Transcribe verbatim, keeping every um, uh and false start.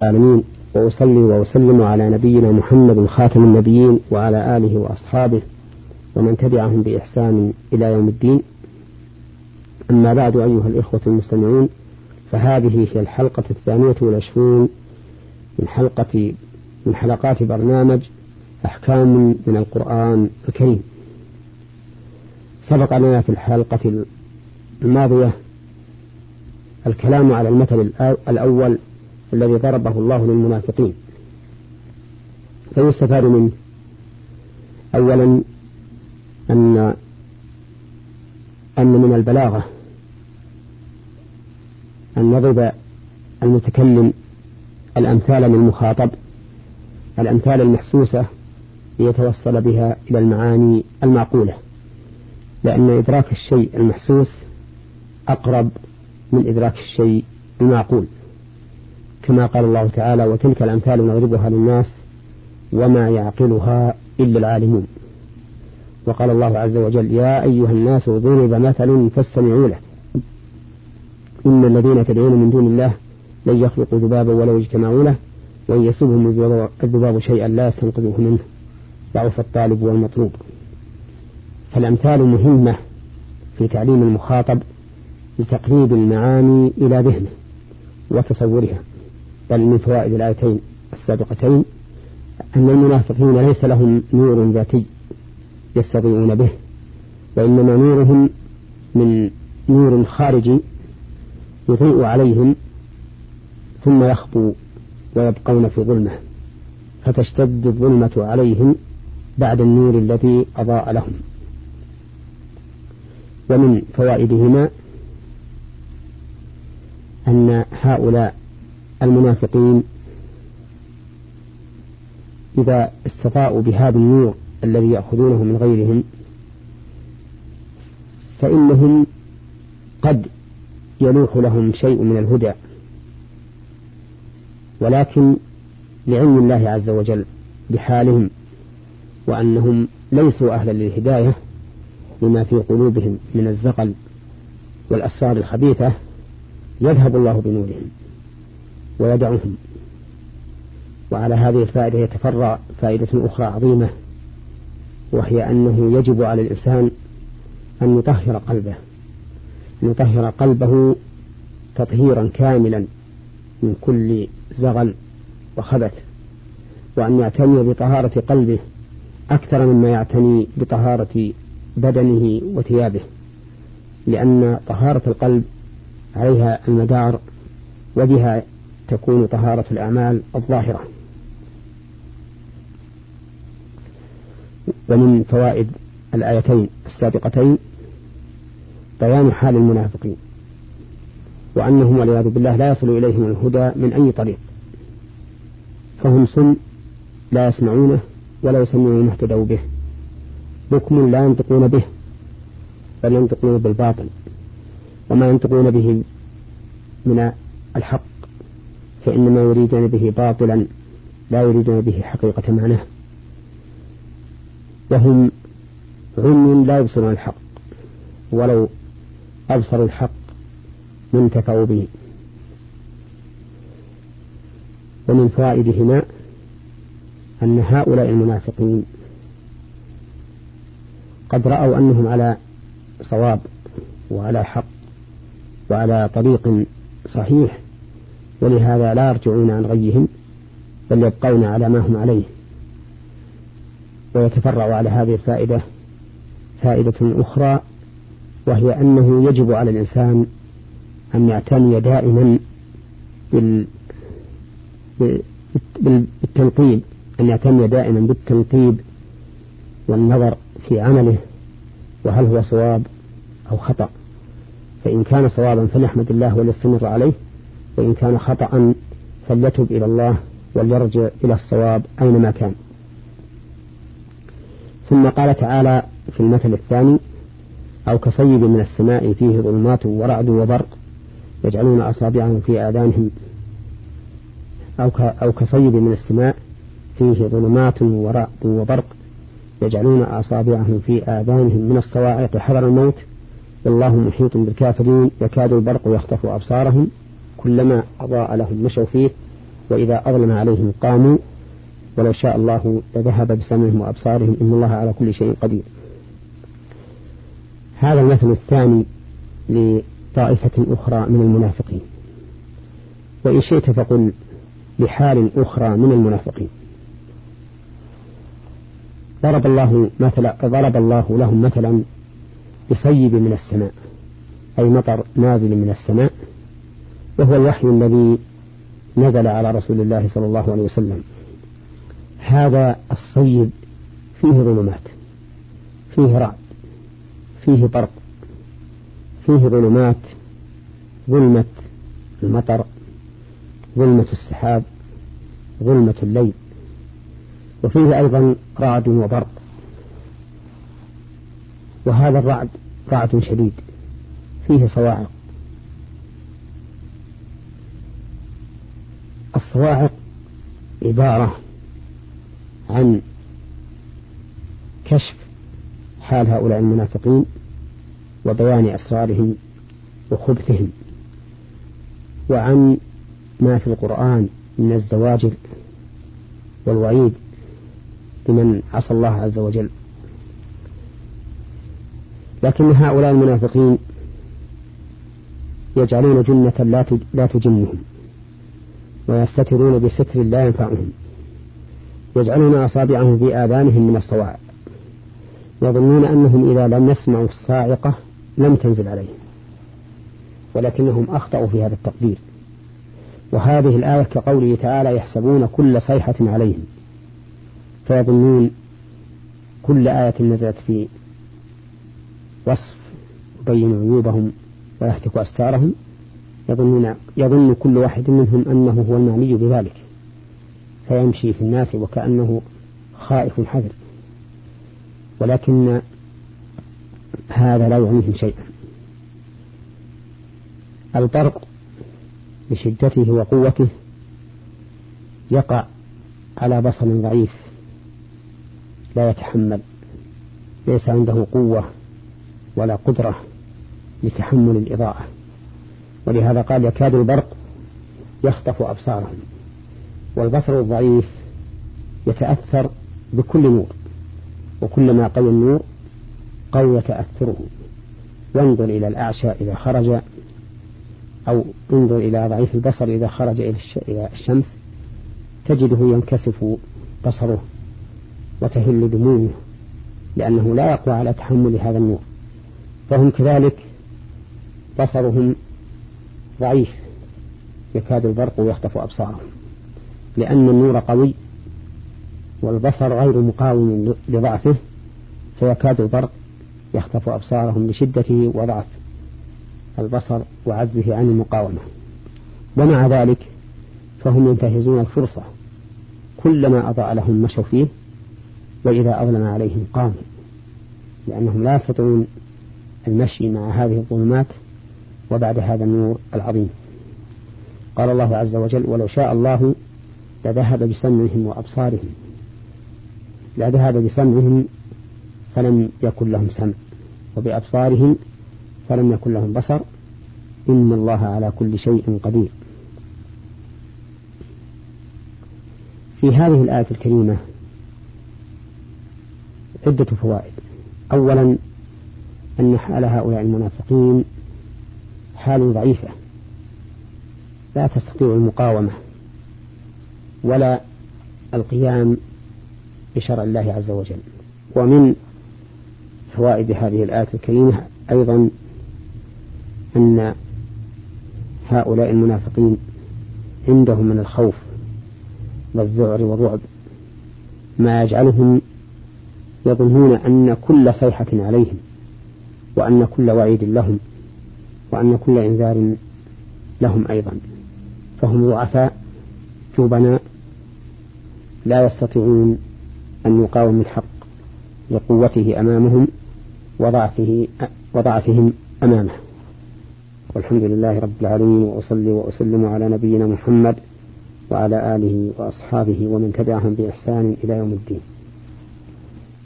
العالمين، وأصلي وأسلم على نبينا محمد خاتم النبيين وعلى آله وأصحابه ومن تبعهم بإحسان إلى يوم الدين. أما بعد، أيها الإخوة المستمعون، فهذه هي الحلقة الثانية والعشرون من حلقة من حلقات برنامج أحكام من القرآن الكريم. سبق لنا في الحلقة الماضية الكلام على المثل الأول الذي ضربه الله للمنافقين، فيستفاد منه أولا أن أن من البلاغة أن يضرب المتكلم الأمثال للمخاطب، الأمثال المحسوسة ليتوصل بها إلى المعاني المعقولة، لأن إدراك الشيء المحسوس أقرب من إدراك الشيء المعقول، كما قال الله تعالى: وتلك الأمثال نضربها للناس وما يعقلها إلا العالمون. وقال الله عز وجل: يا أيها الناس ضرب مثل فاستمعوا له إن الذين تدعون من دون الله لن يخلقوا ذبابا ولو اجتمعوا له وإن يسلبهم الذباب شيئا لا يستنقذوه منه ضعف الطالب والمطلوب. فالأمثال مهمة في تعليم المخاطب لتقريب المعاني إلى ذهنه وتصورها. بل من فوائد الآيتين السابقتين أن المنافقين ليس لهم نور ذاتي يستضيئون به، وإنما نورهم من نور خارجي يضيء عليهم ثم يخبو ويبقون في ظلمة، فتشتد الظلمة عليهم بعد النور الذي أضاء لهم. ومن فوائدهما أن هؤلاء المنافقين إذا استطاعوا بهذا النور الذي يأخذونه من غيرهم فإنهم قد يلوح لهم شيء من الهدى، ولكن لعلم الله عز وجل بحالهم وأنهم ليسوا أهلا للهداية لما في قلوبهم من الزغل والأسرار الخبيثة، يذهب الله بنورهم ويدعهم. وعلى هذه الفائدة يتفرع فائدة أخرى عظيمة، وهي أنه يجب على الإنسان أن يطهر قلبه أن يطهر قلبه تطهيرا كاملا من كل زغل وخبث، وأن يعتني بطهارة قلبه أكثر مما يعتني بطهارة بدنه وثيابه، لأن طهارة القلب عليها المدار وبها تكون طهارة الأعمال الظاهرة. ومن فوائد الآيتين السابقتين بيان حال المنافقين، وأنهم والعياذ بالله لا يصل إليهم الهدى من أي طريق، فهم صم لا يسمعونه ولا يسمعون اهتدوا به، بكم لا ينطقون به بل ينطقون بالباطل، وما ينطقون به من الحق فإنما يريدون به باطلا لا يريدون به حقيقة معناه، وهم عمي لا يبصرون الحق ولو أبصروا الحق ما انتفعوا به. ومن فوائدهما أن هؤلاء المنافقين قد رأوا أنهم على صواب وعلى حق وعلى طريق صحيح، ولهذا لا يرجعون عن غيهم بل يبقون على ما هم عليه. ويتفرع على هذه الفائدة فائدة أخرى، وهي أنه يجب على الإنسان أن يعتني دائما بالتنقيب أن يعتني دائما بالتنقيب والنظر في عمله، وهل هو صواب أو خطأ، فإن كان صوابا فليحمد الله وليستمر عليه، وإن كان خطأ فليتب إلى الله وليرجع إلى الصواب أينما كان. ثم قال تعالى في المثل الثاني: أو كصيب من السماء فيه ظلمات ورعد وبرق يجعلون أصابعهم في آذانهم أو أو كصيب من السماء فيه ظلمات ورعد وبرق يجعلون أصابعهم في آذانهم من الصواعق حذر الموت والله محيط بالكافرين يكاد البرق يخطف أبصارهم كلما أضاء لهم مشوا فيه وإذا أظلم عليهم قاموا ولو شاء الله لذهب بسمعهم وأبصارهم إن الله على كل شيء قدير. هذا المثل الثاني لطائفة أخرى من المنافقين، وإن شئت فقل لحال أخرى من المنافقين. ضرب الله مثلا ضرب الله لهم مثلا بصيب من السماء، أي مطر نازل من السماء، وهو الوحي الذي نزل على رسول الله صلى الله عليه وسلم. هذا الصيب فيه ظلمات، فيه رعد، فيه برق، فيه ظلمات، ظلمة المطر، ظلمة السحاب، ظلمة الليل، وفيه أيضا رعد وبرق. وهذا الرعد رعد شديد فيه صواعق. الصواعق عبارة عن كشف حال هؤلاء المنافقين وبيان أسرارهم وخبثهم، وعن ما في القرآن من الزواجر والوعيد لمن عصى الله عز وجل. لكن هؤلاء المنافقين يجعلون جنة لا تجنهم، ويستترون بستر لا ينفعهم، يجعلون أصابعهم في آذانهم من الصواعق، يظنون أنهم إذا لم يسمعوا الصاعقة لم تنزل عليهم، ولكنهم أخطأوا في هذا التقدير. وهذه الآية كقوله تعالى يحسبون كل صيحة عليهم، فيظنون كل آية نزلت في وصف يبين عيوبهم ويهتك أستارهم يظنون يظن كل واحد منهم أنه هو المعني بذلك، فيمشي في الناس وكأنه خائف حذر، ولكن هذا لا يعنيهم شيئا. البرق بشدته وقوته يقع على بصر ضعيف لا يتحمل، ليس عنده قوة ولا قدرة لتحمل الإضاءة، ولهذا قال يكاد البرق يخطف أبصارهم. والبصر الضعيف يتأثر بكل نور، وكلما قوى النور قوي تأثره. وانظر إلى الأعشى إذا خرج، أو انظر إلى ضعيف البصر إذا خرج إلى الشمس تجده ينكسف بصره وتهل دموعه، لأنه لا يقوى على تحمل هذا النور. فهم كذلك بصرهم ضعيف، يكاد البرق يخطف أبصارهم، لأن النور قوي والبصر غير مقاوم لضعفه، فيكاد البرق يخطف أبصارهم لشدته وضعف البصر وعجزه عن المقاومة. ومع ذلك فهم ينتهزون الفرصة، كلما أضاء لهم مشوا فيه، وإذا أظلم عليهم قاموا، لأنهم لا يستطيعون المشي مع هذه الظلمات وبعد هذا النور العظيم. قال الله عز وجل ولو شاء الله لذهب بسمعهم وأبصارهم، لا ذهب بسمعهم فلم يكن لهم سمع، وبأبصارهم فلم يكن لهم بصر، إن الله على كل شيء قدير. في هذه الآية الكريمة عدة فوائد. أولا أن حال هؤلاء المنافقين حال ضعيفة لا تستطيع المقاومة ولا القيام بشرع الله عز وجل. ومن فوائد هذه الآية الكريمة أيضا أن هؤلاء المنافقين عندهم من الخوف والذعر والرعب ما يجعلهم يظنون أن كل صيحة عليهم، وأن كل وعيد لهم، وأن كل إنذار لهم أيضا. فهم ضعفاء جبناء لا يستطيعون أن يقاوموا الحق لقوته أمامهم وضعفه وضعفهم أمامه. والحمد لله رب العالمين، وأصلي وأسلم على نبينا محمد وعلى آله وأصحابه ومن تبعهم بإحسان إلى يوم الدين.